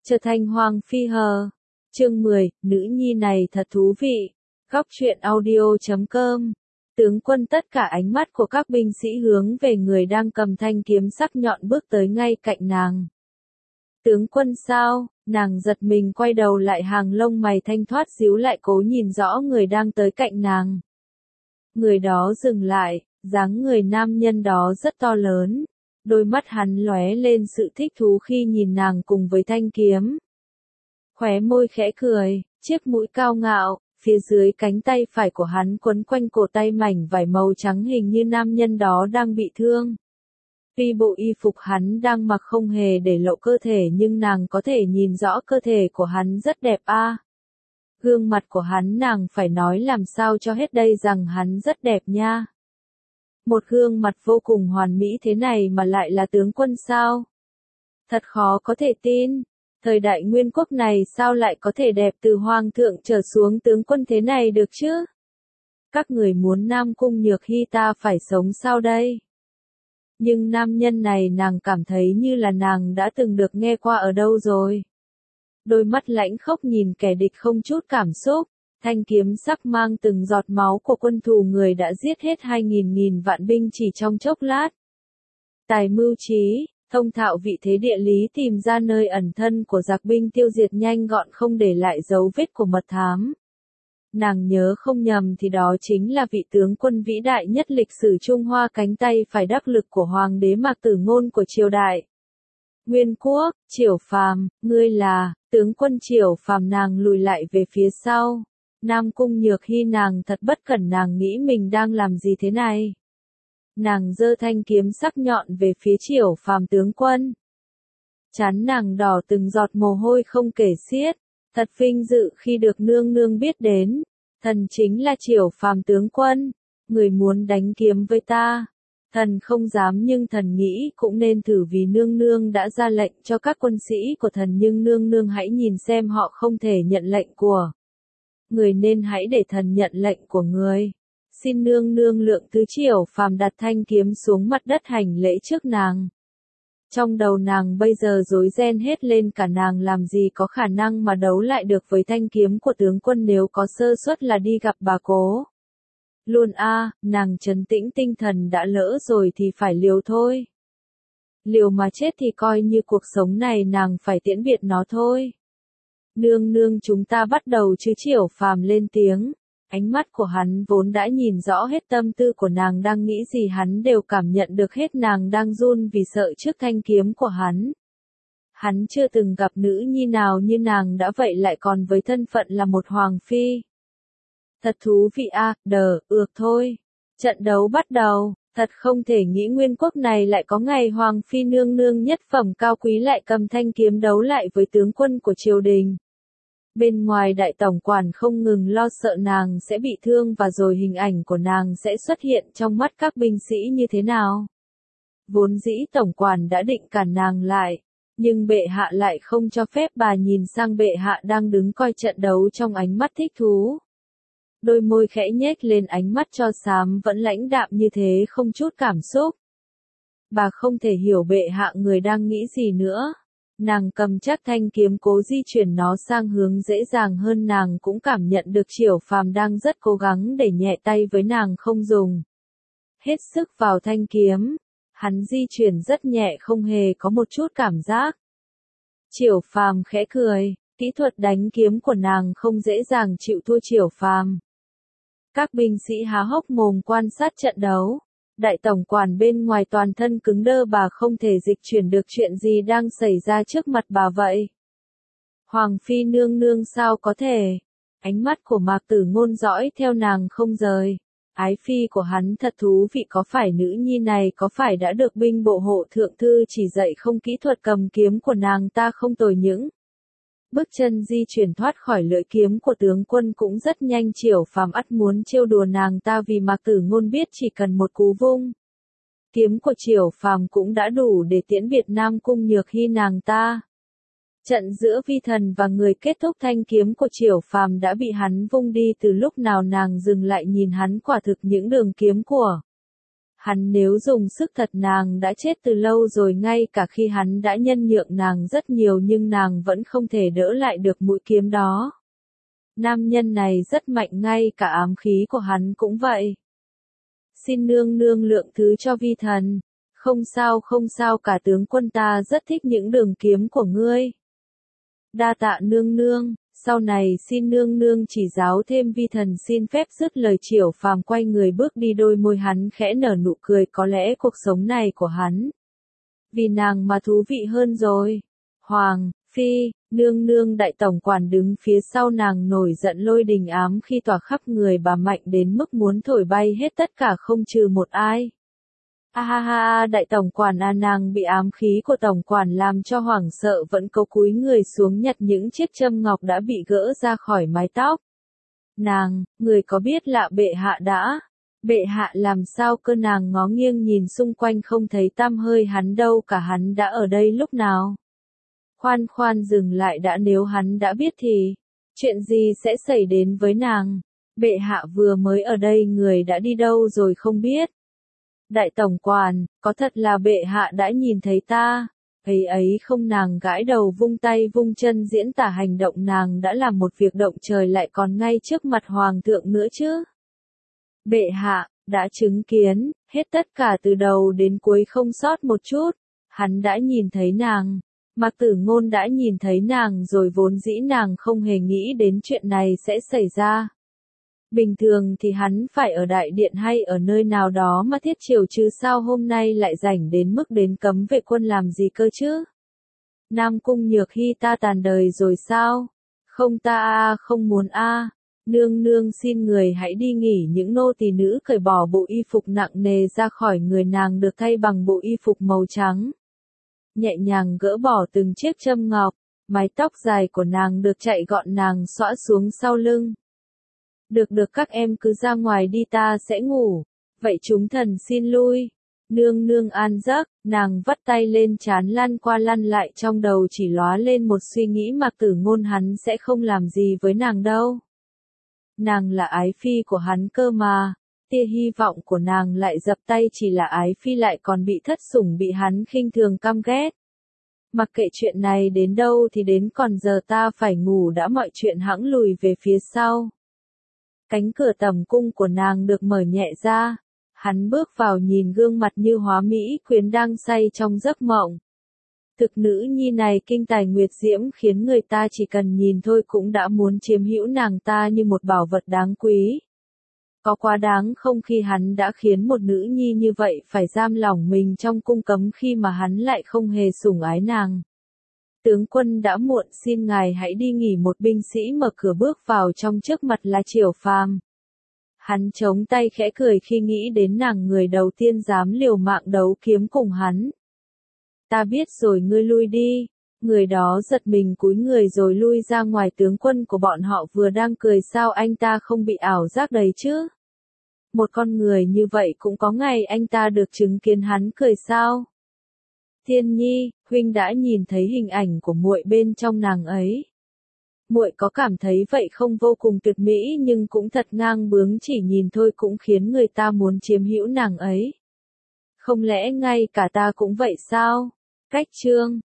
Trở thành Hoàng Phi hờ. Chương 10, nữ nhi này thật thú vị. Góc truyện audio.com. Tướng quân, tất cả ánh mắt của các binh sĩ hướng về người đang cầm thanh kiếm sắc nhọn bước tới ngay cạnh nàng. Tướng quân sao? Nàng giật mình quay đầu lại, hàng lông mày thanh thoát díu lại, cố nhìn rõ người đang tới cạnh nàng. Người đó dừng lại, dáng người nam nhân đó rất to lớn. Đôi mắt hắn lóe lên sự thích thú khi nhìn nàng cùng với thanh kiếm. Khóe môi khẽ cười, chiếc mũi cao ngạo, phía dưới cánh tay phải của hắn quấn quanh cổ tay mảnh vải màu trắng, hình như nam nhân đó đang bị thương. Tuy bộ y phục hắn đang mặc không hề để lộ cơ thể, nhưng nàng có thể nhìn rõ cơ thể của hắn rất đẹp a. Gương mặt của hắn, nàng phải nói làm sao cho hết đây rằng hắn rất đẹp nha. Một gương mặt vô cùng hoàn mỹ thế này mà lại là tướng quân sao? Thật khó có thể tin. Thời đại Nguyên Quốc này sao lại có thể đẹp từ hoàng thượng trở xuống tướng quân thế này được chứ? Các người muốn Nam Cung Nhược Hy ta phải sống sao đây? Nhưng nam nhân này nàng cảm thấy như là nàng đã từng được nghe qua ở đâu rồi. Đôi mắt lãnh khốc nhìn kẻ địch không chút cảm xúc. Thanh kiếm sắc mang từng giọt máu của quân thù người đã giết hết 2.000 vạn binh chỉ trong chốc lát. Tài mưu trí, thông thạo vị thế địa lý, tìm ra nơi ẩn thân của giặc binh, tiêu diệt nhanh gọn không để lại dấu vết của mật thám. Nàng nhớ không nhầm thì đó chính là vị tướng quân vĩ đại nhất lịch sử Trung Hoa, cánh tay phải đắc lực của Hoàng đế Mạc Tử Ngôn của triều đại Nguyên Quốc. Triểu Phàm, ngươi là tướng quân Triểu Phàm? Nàng lùi lại về phía sau. Nam Cung Nhược Hy nàng thật bất cẩn, nàng nghĩ mình đang làm gì thế này? Nàng giơ thanh kiếm sắc nhọn về phía Triểu Phàm tướng quân. Trán nàng đỏ từng giọt mồ hôi không kể xiết. Thật vinh dự khi được nương nương biết đến. Thần chính là Triểu Phàm tướng quân. Người muốn đánh kiếm với ta. Thần không dám, nhưng thần nghĩ cũng nên thử, vì nương nương đã ra lệnh cho các quân sĩ của thần, nhưng nương nương hãy nhìn xem họ không thể nhận lệnh của người, nên hãy để thần nhận lệnh của người. Xin nương nương lượng thứ. Triểu Phàm đặt thanh kiếm xuống mặt đất hành lễ trước nàng. Trong đầu nàng bây giờ rối ren hết lên cả, nàng làm gì có khả năng mà đấu lại được với thanh kiếm của tướng quân, nếu có sơ suất là đi gặp bà cố luôn a. Nàng trấn tĩnh tinh thần, đã lỡ rồi thì phải liều thôi. Liều mà chết thì coi như cuộc sống này nàng phải tiễn biệt nó thôi. Nương nương, chúng ta bắt đầu chứ? Triểu Phàm lên tiếng. Ánh mắt của hắn vốn đã nhìn rõ hết tâm tư của nàng đang nghĩ gì, hắn đều cảm nhận được hết. Nàng đang run vì sợ trước thanh kiếm của hắn. Hắn chưa từng gặp nữ nhi nào như nàng, đã vậy lại còn với thân phận là một hoàng phi. Thật thú vị a. Ược thôi. Trận đấu bắt đầu. Thật không thể nghĩ Nguyên Quốc này lại có ngày hoàng phi nương nương nhất phẩm cao quý lại cầm thanh kiếm đấu lại với tướng quân của triều đình. Bên ngoài đại tổng quản không ngừng lo sợ nàng sẽ bị thương, và rồi hình ảnh của nàng sẽ xuất hiện trong mắt các binh sĩ như thế nào. Vốn dĩ tổng quản đã định cản nàng lại, nhưng bệ hạ lại không cho phép. Bà nhìn sang bệ hạ đang đứng coi trận đấu trong ánh mắt thích thú. Đôi môi khẽ nhếch lên, ánh mắt cho xám vẫn lãnh đạm như thế, không chút cảm xúc. Bà không thể hiểu bệ hạ người đang nghĩ gì nữa. Nàng cầm chắc thanh kiếm, cố di chuyển nó sang hướng dễ dàng hơn. Nàng cũng cảm nhận được Triểu Phàm đang rất cố gắng để nhẹ tay với nàng, không dùng hết sức vào thanh kiếm. Hắn di chuyển rất nhẹ, không hề có một chút cảm giác. Triểu Phàm khẽ cười, kỹ thuật đánh kiếm của nàng không dễ dàng chịu thua Triểu Phàm. Các binh sĩ há hốc mồm quan sát trận đấu. Đại tổng quản bên ngoài toàn thân cứng đơ, bà không thể dịch chuyển được chuyện gì đang xảy ra trước mặt bà vậy. Hoàng phi nương nương sao có thể? Ánh mắt của Mạc Tử Ngôn dõi theo nàng không rời. Ái phi của hắn thật thú vị, có phải nữ nhi này có phải đã được binh bộ hộ thượng thư chỉ dạy không? Kỹ thuật cầm kiếm của nàng ta không tồi, những bước chân di chuyển thoát khỏi lưỡi kiếm của tướng quân cũng rất nhanh. Triểu Phàm ắt muốn trêu đùa nàng ta, vì Mạc Tử Ngôn biết chỉ cần một cú vung kiếm của Triểu Phàm cũng đã đủ để tiễn biệt Nam Cung Nhược Hy nàng ta. Trận giữa vi thần và người kết thúc, thanh kiếm của Triểu Phàm đã bị hắn vung đi từ lúc nào. Nàng dừng lại nhìn hắn, quả thực những đường kiếm của Hắn nếu dùng sức thật nàng đã chết từ lâu rồi, ngay cả khi hắn đã nhân nhượng nàng rất nhiều nhưng nàng vẫn không thể đỡ lại được mũi kiếm đó. Nam nhân này rất mạnh, ngay cả ám khí của hắn cũng vậy. Xin nương nương lượng thứ cho vi thần. Không sao cả tướng quân, ta rất thích những đường kiếm của ngươi. Đa tạ nương nương, sau này xin nương nương chỉ giáo thêm, vi thần xin phép. Dứt lời Triểu Phàm quay người bước đi, đôi môi hắn khẽ nở nụ cười, có lẽ cuộc sống này của hắn vì nàng mà thú vị hơn rồi. Hoàng phi, nương nương, đại tổng quản đứng phía sau nàng nổi giận lôi đình ám khi tỏa khắp người bà, mạnh đến mức muốn thổi bay hết tất cả không trừ một ai. A ha ha, đại tổng quản à, nàng bị ám khí của tổng quản làm cho hoảng sợ, vẫn cố cúi người xuống nhặt những chiếc châm ngọc đã bị gỡ ra khỏi mái tóc. Nàng, người có biết lạ bệ hạ đã? Bệ hạ làm sao cơ? Nàng ngó nghiêng nhìn xung quanh không thấy tăm hơi hắn đâu cả, hắn đã ở đây lúc nào? Khoan dừng lại đã, nếu hắn đã biết thì chuyện gì sẽ xảy đến với nàng? Bệ hạ vừa mới ở đây, người đã đi đâu rồi không biết? Đại tổng quản, có thật là bệ hạ đã nhìn thấy ta? Ấy không, nàng gãi đầu vung tay vung chân diễn tả hành động nàng đã làm một việc động trời, lại còn ngay trước mặt hoàng thượng nữa chứ. Bệ hạ đã chứng kiến hết tất cả từ đầu đến cuối không sót một chút. Hắn đã nhìn thấy nàng. Mạc Tử Ngôn đã nhìn thấy nàng rồi, vốn dĩ nàng không hề nghĩ đến chuyện này sẽ xảy ra. Bình thường thì hắn phải ở đại điện hay ở nơi nào đó mà thiết triều chứ, sao hôm nay lại rảnh đến mức đến cấm vệ quân làm gì cơ chứ? Nam Cung Nhược Hy ta tàn đời rồi sao? Không ta không muốn Nương nương xin người hãy đi nghỉ. Những nô tỳ nữ cởi bỏ bộ y phục nặng nề ra khỏi người nàng, được thay bằng bộ y phục màu trắng. Nhẹ nhàng gỡ bỏ từng chiếc châm ngọc, mái tóc dài của nàng được chạy gọn, nàng xõa xuống sau lưng. Được các em cứ ra ngoài đi, ta sẽ ngủ. Vậy chúng thần xin lui. Nương nương an giấc. Nàng vắt tay lên trán lăn qua lăn lại, trong đầu chỉ lóa lên một suy nghĩ, Mạc Tử Ngôn hắn sẽ không làm gì với nàng đâu. Nàng là ái phi của hắn cơ mà. Tia hy vọng của nàng lại dập tay, chỉ là ái phi lại còn bị thất sủng, bị hắn khinh thường căm ghét. Mặc kệ chuyện này đến đâu thì đến, còn giờ ta phải ngủ đã, mọi chuyện hãng lùi về phía sau. Cánh cửa tầm cung của nàng được mở nhẹ ra. Hắn bước vào, nhìn gương mặt như hóa mỹ quyến đang say trong giấc mộng. Thực nữ nhi này kinh tài nguyệt diễm, khiến người ta chỉ cần nhìn thôi cũng đã muốn chiếm hữu nàng ta như một bảo vật đáng quý. Có quá đáng không khi hắn đã khiến một nữ nhi như vậy phải giam lỏng mình trong cung cấm, khi mà hắn lại không hề sủng ái nàng. Tướng quân đã muộn, xin ngài hãy đi nghỉ. Một binh sĩ mở cửa bước vào trong, trước mặt là Triểu Phàm. Hắn chống tay khẽ cười khi nghĩ đến nàng, người đầu tiên dám liều mạng đấu kiếm cùng hắn. Ta biết rồi, ngươi lui đi. Người đó giật mình cúi người rồi lui ra ngoài. Tướng quân của bọn họ vừa đang cười, sao anh ta không bị ảo giác đấy chứ? Một con người như vậy cũng có ngày anh ta được chứng kiến hắn cười sao? Thiên Nhi, huynh đã nhìn thấy hình ảnh của muội bên trong nàng ấy. Muội có cảm thấy vậy không? Vô cùng tuyệt mỹ nhưng cũng thật ngang bướng, chỉ nhìn thôi cũng khiến người ta muốn chiếm hữu nàng ấy. Không lẽ ngay cả ta cũng vậy sao? Cách chương